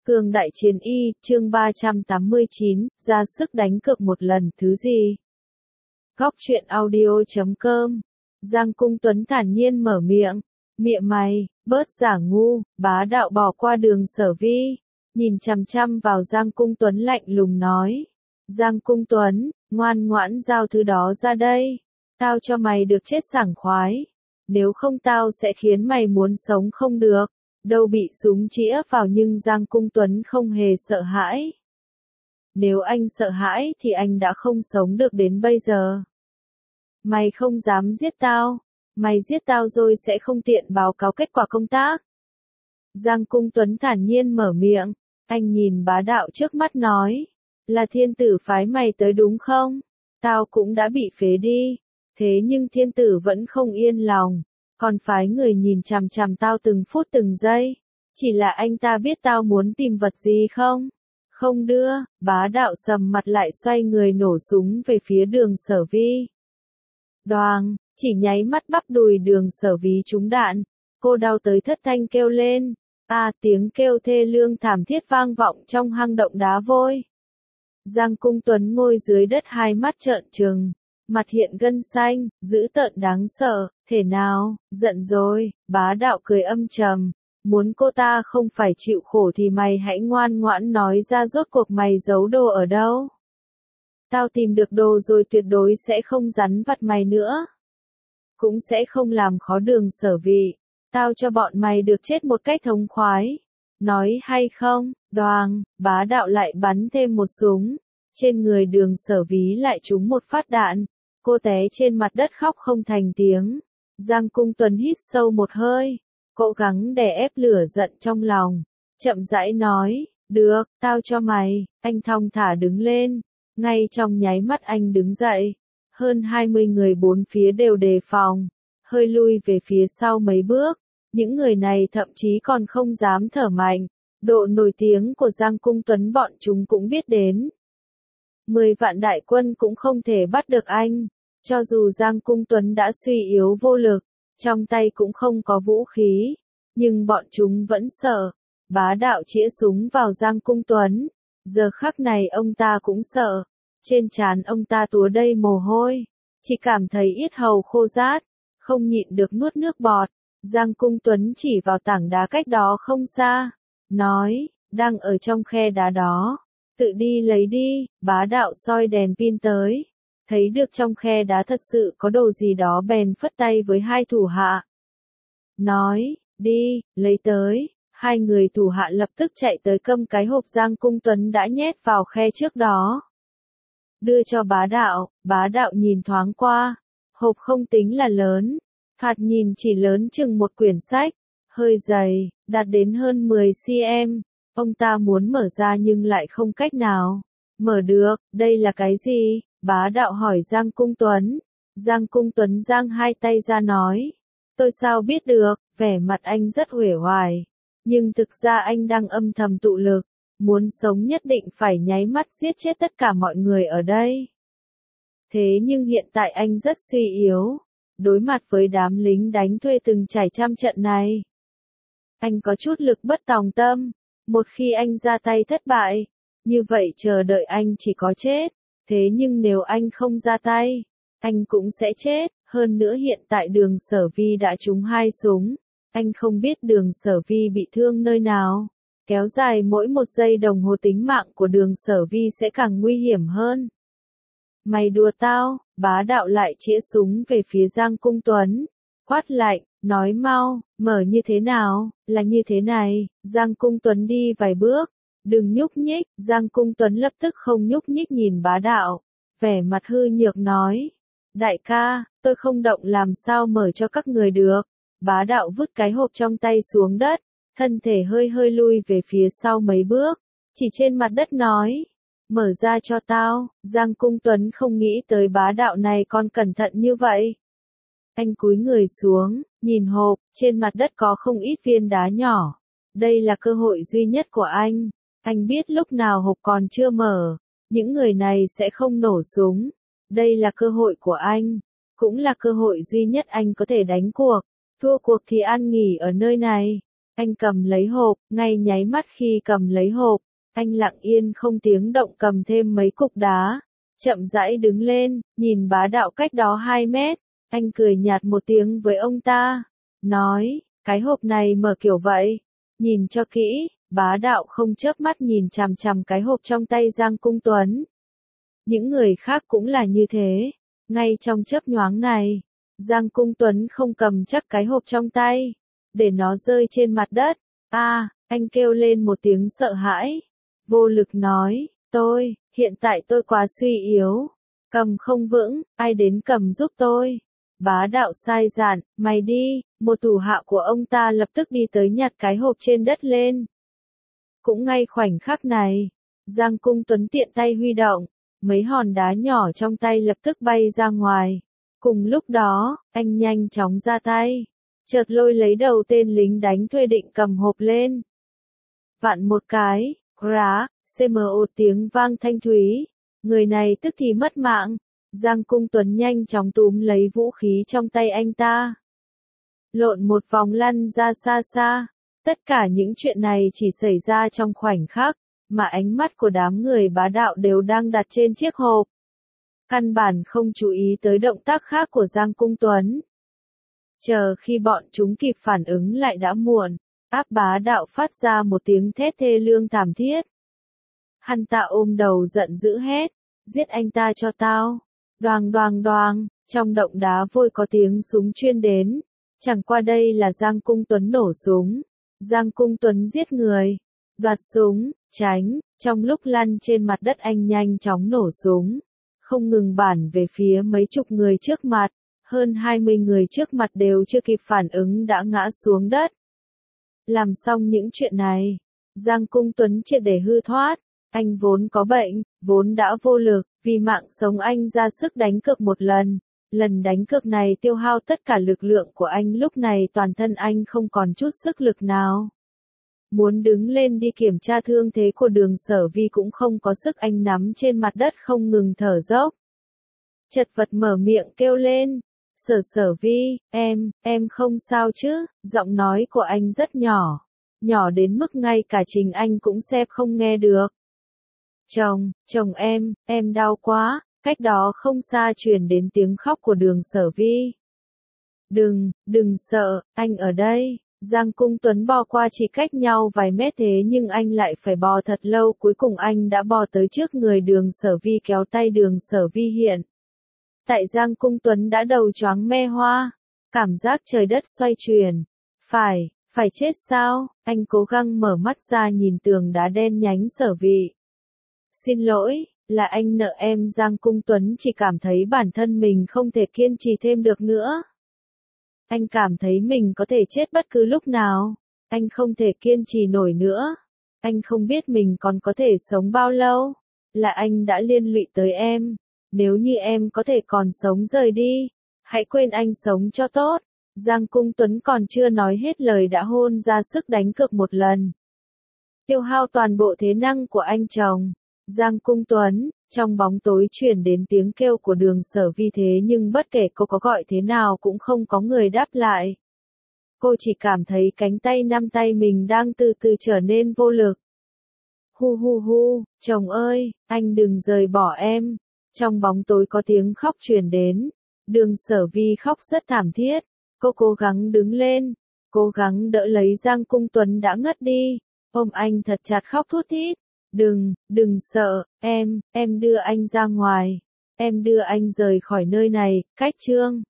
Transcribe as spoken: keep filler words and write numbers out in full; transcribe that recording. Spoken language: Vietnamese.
Cương đại chiến y, chương ba trăm tám mươi chín, ra sức đánh cược một lần, thứ gì? Góc truyện audio chấm com. Giang Cung Tuấn thản nhiên mở miệng. Mịa mày, bớt giả ngu, bá đạo bỏ qua Đường Sở Vi. Nhìn chằm chằm vào Giang Cung Tuấn lạnh lùng nói. Giang Cung Tuấn, ngoan ngoãn giao thứ đó ra đây. Tao cho mày được chết sảng khoái. Nếu không tao sẽ khiến mày muốn sống không được. Đâu bị súng chĩa vào nhưng Giang Cung Tuấn không hề sợ hãi. Nếu anh sợ hãi thì anh đã không sống được đến bây giờ. Mày không dám giết tao. Mày giết tao rồi sẽ không tiện báo cáo kết quả công tác. Giang Cung Tuấn thản nhiên mở miệng. Anh nhìn bá đạo trước mắt nói. Là thiên tử phái mày tới đúng không? Tao cũng đã bị phế đi. Thế nhưng thiên tử vẫn không yên lòng. Còn phái người nhìn chằm chằm tao từng phút từng giây. Chỉ là anh ta biết tao muốn tìm vật gì không? Không đưa, bá đạo sầm mặt lại xoay người nổ súng về phía Đường Sở Vi. Đoàng, chỉ nháy mắt bắp đùi Đường Sở Vi trúng đạn. Cô đau tới thất thanh kêu lên. À, tiếng kêu thê lương thảm thiết vang vọng trong hang động đá vôi. Giang Cung Tuấn ngồi dưới đất hai mắt trợn trừng. Mặt hiện gân xanh, dữ tợn đáng sợ, thể nào, giận rồi, bá đạo cười âm trầm, muốn cô ta không phải chịu khổ thì mày hãy ngoan ngoãn nói ra rốt cuộc mày giấu đồ ở đâu. Tao tìm được đồ rồi tuyệt đối sẽ không rắn vặt mày nữa. Cũng sẽ không làm khó Đường Sở Vi, tao cho bọn mày được chết một cách thống khoái. Nói hay không, đoàng, bá đạo lại bắn thêm một súng, trên người Đường Sở Vi lại trúng một phát đạn. Cô té trên mặt đất khóc không thành tiếng. Giang Cung Tuấn hít sâu một hơi. Cố gắng đè ép lửa giận trong lòng. Chậm rãi nói. Được, tao cho mày. Anh thong thả đứng lên. Ngay trong nháy mắt anh đứng dậy. Hơn hai mươi người bốn phía đều đề phòng. Hơi lui về phía sau mấy bước. Những người này thậm chí còn không dám thở mạnh. Độ nổi tiếng của Giang Cung Tuấn bọn chúng cũng biết đến. Mười vạn đại quân cũng không thể bắt được anh. Cho dù Giang Cung Tuấn đã suy yếu vô lực, trong tay cũng không có vũ khí, nhưng bọn chúng vẫn sợ. Bá đạo chĩa súng vào Giang Cung Tuấn. Giờ khắc này ông ta cũng sợ. Trên trán ông ta túa đầy mồ hôi. Chỉ cảm thấy yết hầu khô rát. Không nhịn được nuốt nước bọt. Giang Cung Tuấn chỉ vào tảng đá cách đó không xa. Nói, đang ở trong khe đá đó. Tự đi lấy đi, bá đạo soi đèn pin tới. Thấy được trong khe đá thật sự có đồ gì đó bèn phất tay với hai thủ hạ. Nói, đi, lấy tới. Hai người thủ hạ lập tức chạy tới cầm cái hộp Giang Cung Tuấn đã nhét vào khe trước đó. Đưa cho bá đạo, bá đạo nhìn thoáng qua. Hộp không tính là lớn. Thoạt nhìn chỉ lớn chừng một quyển sách. Hơi dày, đạt đến hơn mười xăng-ti-mét. Ông ta muốn mở ra nhưng lại không cách nào. Mở được, đây là cái gì? Bá đạo hỏi Giang Cung Tuấn. Giang Cung Tuấn giang hai tay ra nói. Tôi sao biết được, vẻ mặt anh rất uể oải. Nhưng thực ra anh đang âm thầm tụ lực. Muốn sống nhất định phải nháy mắt giết chết tất cả mọi người ở đây. Thế nhưng hiện tại anh rất suy yếu. Đối mặt với đám lính đánh thuê từng trải trăm trận này. Anh có chút lực bất tòng tâm. Một khi anh ra tay thất bại. Như vậy chờ đợi anh chỉ có chết. Thế nhưng nếu anh không ra tay, anh cũng sẽ chết. Hơn nữa hiện tại Đường Sở Vi đã trúng hai súng. Anh không biết Đường Sở Vi bị thương nơi nào. Kéo dài mỗi một giây đồng hồ tính mạng của Đường Sở Vi sẽ càng nguy hiểm hơn. Mày đùa tao, bá đạo lại chĩa súng về phía Giang Cung Tuấn. Quát lạnh, nói mau, mở như thế nào, là như thế này. Giang Cung Tuấn đi vài bước. Đừng nhúc nhích, Giang Cung Tuấn lập tức không nhúc nhích nhìn bá đạo. Vẻ mặt hư nhược nói. Đại ca, tôi không động làm sao mở cho các người được. Bá đạo vứt cái hộp trong tay xuống đất. Thân thể hơi hơi lui về phía sau mấy bước. Chỉ trên mặt đất nói. Mở ra cho tao. Giang Cung Tuấn không nghĩ tới bá đạo này còn cẩn thận như vậy. Anh cúi người xuống, nhìn hộp, trên mặt đất có không ít viên đá nhỏ. Đây là cơ hội duy nhất của anh. Anh biết lúc nào hộp còn chưa mở, những người này sẽ không nổ súng. Đây là cơ hội của anh, cũng là cơ hội duy nhất anh có thể đánh cuộc. Thua cuộc thì ăn nghỉ ở nơi này. Anh cầm lấy hộp, ngay nháy mắt khi cầm lấy hộp, anh lặng yên không tiếng động cầm thêm mấy cục đá. Chậm rãi đứng lên, nhìn bá đạo cách đó hai mét. Anh cười nhạt một tiếng với ông ta. Nói, cái hộp này mở kiểu vậy. Nhìn cho kỹ, bá đạo không chớp mắt nhìn chằm chằm cái hộp trong tay Giang Cung Tuấn. Những người khác cũng là như thế. Ngay trong chớp nhoáng này, Giang Cung Tuấn không cầm chắc cái hộp trong tay, để nó rơi trên mặt đất. A, à, anh kêu lên một tiếng sợ hãi. Vô lực nói, tôi, hiện tại tôi quá suy yếu. Cầm không vững, ai đến cầm giúp tôi. Bá đạo sai dạn, mày đi, một thủ hạ của ông ta lập tức đi tới nhặt cái hộp trên đất lên. Cũng ngay khoảnh khắc này, Giang Cung Tuấn tiện tay huy động, mấy hòn đá nhỏ trong tay lập tức bay ra ngoài. Cùng lúc đó, anh nhanh chóng ra tay, chợt lôi lấy đầu tên lính đánh thuê định cầm hộp lên. Vặn một cái, rá, xê em ô tiếng vang thanh thúy, người này tức thì mất mạng. Giang Cung Tuấn nhanh chóng túm lấy vũ khí trong tay anh ta, lộn một vòng lăn ra xa xa. Tất cả những chuyện này chỉ xảy ra trong khoảnh khắc, mà ánh mắt của đám người bá đạo đều đang đặt trên chiếc hộp. Căn bản không chú ý tới động tác khác của Giang Cung Tuấn. Chờ khi bọn chúng kịp phản ứng lại đã muộn, áp bá đạo phát ra một tiếng thét thê lương thảm thiết. Hắn ta ôm đầu giận dữ hét, giết anh ta cho tao. Đoàng đoàng đoàng, trong động đá vôi có tiếng súng chuyên đến. Chẳng qua đây là Giang Cung Tuấn nổ súng. Giang Cung Tuấn giết người, đoạt súng, tránh, trong lúc lăn trên mặt đất anh nhanh chóng nổ súng. Không ngừng bắn về phía mấy chục người trước mặt, hơn hai mươi người trước mặt đều chưa kịp phản ứng đã ngã xuống đất. Làm xong những chuyện này, Giang Cung Tuấn triệt để hư thoát. Anh vốn có bệnh, vốn đã vô lực, vì mạng sống anh ra sức đánh cược một lần. Lần đánh cược này tiêu hao tất cả lực lượng của anh, lúc này toàn thân anh không còn chút sức lực nào. Muốn đứng lên đi kiểm tra thương thế của Đường Sở Vi cũng không có sức, anh nắm trên mặt đất không ngừng thở dốc. Chật vật mở miệng kêu lên, Sở Sở Vi, em, em không sao chứ, giọng nói của anh rất nhỏ, nhỏ đến mức ngay cả chính anh cũng xem không nghe được. Chồng, chồng em, em đau quá, cách đó không xa truyền đến tiếng khóc của Đường Sở Vi. Đừng, đừng sợ, anh ở đây. Giang Cung Tuấn bò qua chỉ cách nhau vài mét thế nhưng anh lại phải bò thật lâu, cuối cùng anh đã bò tới trước người Đường Sở Vi, kéo tay Đường Sở Vi hiện. Tại Giang Cung Tuấn đã đầu choáng mê hoa, cảm giác trời đất xoay chuyển. Phải, phải chết sao? Anh cố gắng mở mắt ra nhìn tường đá đen nhánh Sở Vi. Xin lỗi, là anh nợ em. Giang Cung Tuấn chỉ cảm thấy bản thân mình không thể kiên trì thêm được nữa. Anh cảm thấy mình có thể chết bất cứ lúc nào. Anh không thể kiên trì nổi nữa. Anh không biết mình còn có thể sống bao lâu. Là anh đã liên lụy tới em. Nếu như em có thể còn sống rời đi, hãy quên anh sống cho tốt. Giang Cung Tuấn còn chưa nói hết lời đã hôn ra sức đánh cược một lần. Tiêu hao toàn bộ thế năng của anh chồng. Giang Cung Tuấn, trong bóng tối truyền đến tiếng kêu của Đường Sở Vi, thế nhưng bất kể cô có gọi thế nào cũng không có người đáp lại. Cô chỉ cảm thấy cánh tay năm tay mình đang từ từ trở nên vô lực. Hu hu hu, chồng ơi, anh đừng rời bỏ em. Trong bóng tối có tiếng khóc truyền đến. Đường Sở Vi khóc rất thảm thiết. Cô cố gắng đứng lên, cố gắng đỡ lấy Giang Cung Tuấn đã ngất đi, ôm anh thật chặt khóc thút thít. Đừng, đừng sợ, em, em đưa anh ra ngoài. Em đưa anh rời khỏi nơi này, cách chương.